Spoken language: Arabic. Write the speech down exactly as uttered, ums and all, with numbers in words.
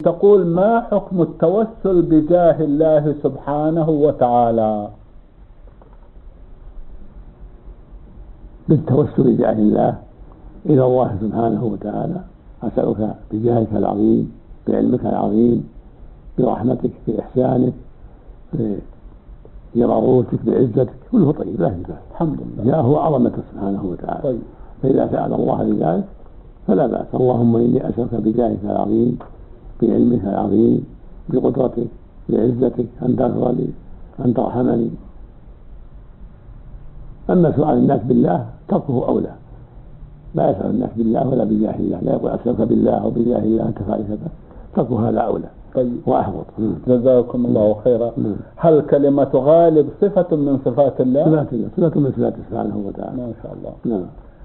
تقول: ما حكم التوسل بجاه الله سبحانه وتعالى؟ بالتوسل بجاه الله إلى الله سبحانه وتعالى: أسألك بجاهك العظيم، بعلمك العظيم، برحمتك، بإحسانك، بجبروتك، بعزتك، كله طيب لا يبالي. الحمد لله. جاءه عظمته سبحانه وتعالى. طيب. فإذا سأل الله بذلك فلا بأس. اللهم إني أسألك بجاهك العظيم، بعلمك العظيم، بقدرتك، بعزتك، أن تغفر لي، أن ترحمني. أما سؤال الناس بالله تركه أولى. لا يسأل الناس بالله ولا بجاه الله، لا يقول أسألك بالله أو بجاه الله أن تفعل كذا، تركه هذا أولى. طيب. وأحوط. جزاكم الله خيرا. مم. هل كلمة غالب صفة من صفات الله؟ صفات الله، صفة من صفاته سبحانه وتعالى. ما شاء الله. نعم.